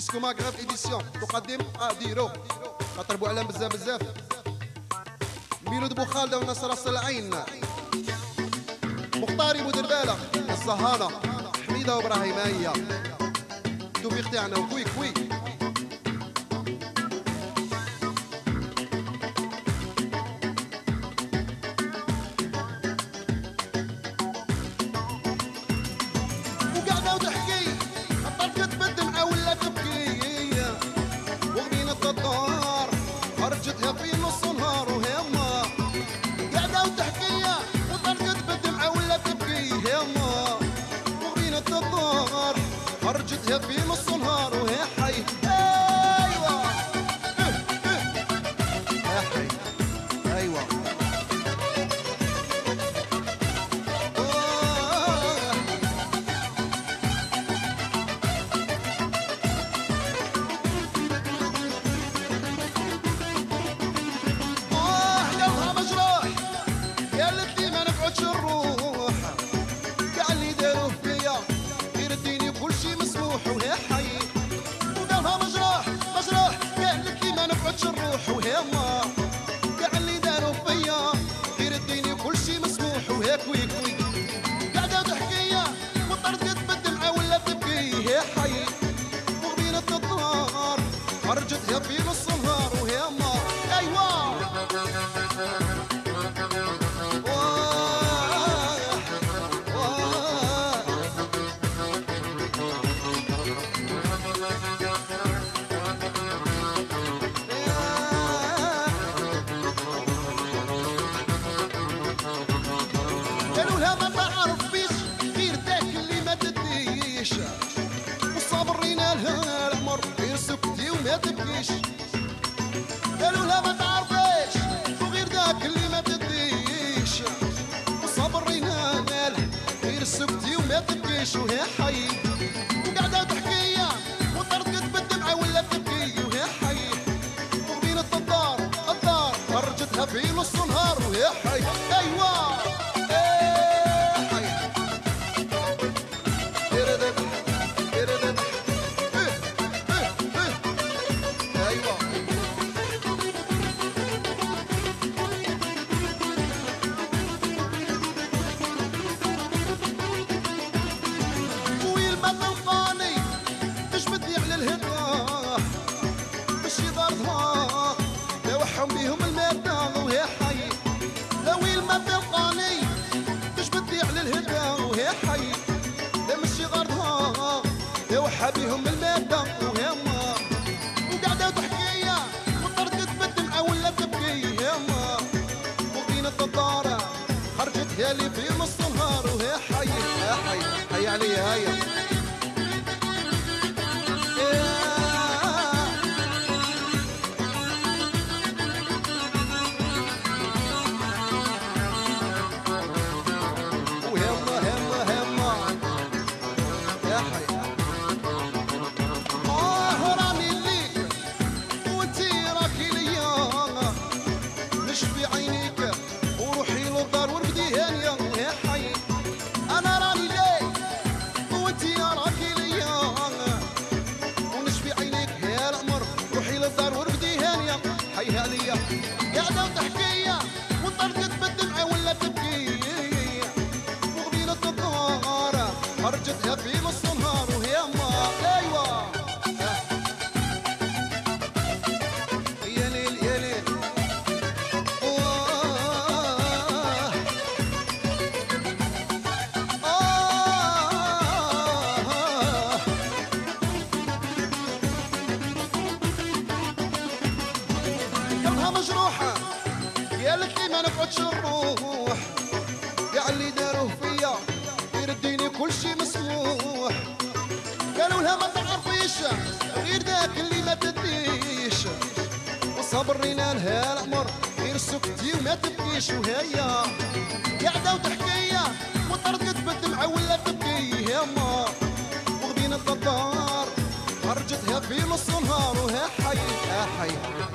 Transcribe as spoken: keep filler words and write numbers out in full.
ديسكو ماغرب ايديسيون تقدم اديرو خاطر بوعلام بزاف بزاف ميلود بو خالده ونصر الصلعين مختاري بودرباله الزهانه حميده وابراهيميه التوفيق تاعنا وكوي كوي خرجتها في نص نهار وهمة قاعدة وتحكي وطرقت بالدمعة ولا تبكي هما وبين الدار خرجتها في نص نهار وهي حي ايوه يا حي ايوه الروح وهما كاع اللي داروا فيا غير الدين كل شي مسموح وهيك ويك ويك قاعده تحكي وطردت بالدمعه ولا تبكي هي حي وبين الدار خرجتها في نص نهار وهما ايوا وصابرينا لها العمر غير سكتي وما تبكيش قالوا لها ما تعرفيش وغير داك اللي ما تديش وصابرينا لها غير سكتي وما تبكيش وهي حي وقاعده تحكي وطردت بالدمعه ولا تبكي وهي حي وبين الدار الدار خرجتها في نص نهار وهي حي ايوا بيهم المدى وهي حي لويل ما تلقاني تش بدي على الهدى وهي حي لا مشي غرضها يوحى بيهم المدى وهما وقاعدة تحكي وطردت بالدمعة ولا تبكي هما وبين الدار خرجتها لي في نص نهار وهي حي يا حي حي عليا هيا حيها ليا قاعدة وتحكي وطردت بالدمعة ولا تبكي وبين الدار خرجتها في نص نهار وهي ما ايوا يا ليل يا ليل مجروحة قالت لي ما نفعتش الروح يا اللي داروه فيا يرديني كل شي مسموح قالوا لها ما تعرفيش غير داك اللي ما تديش وصبرينا لها العمر غير سكتي وما تبكيش وهي قاعدة وتحكي وطردت بالدمعة ولا تبكي هما وغبين الدار خرجتها في نص نهار وهي حي يا حي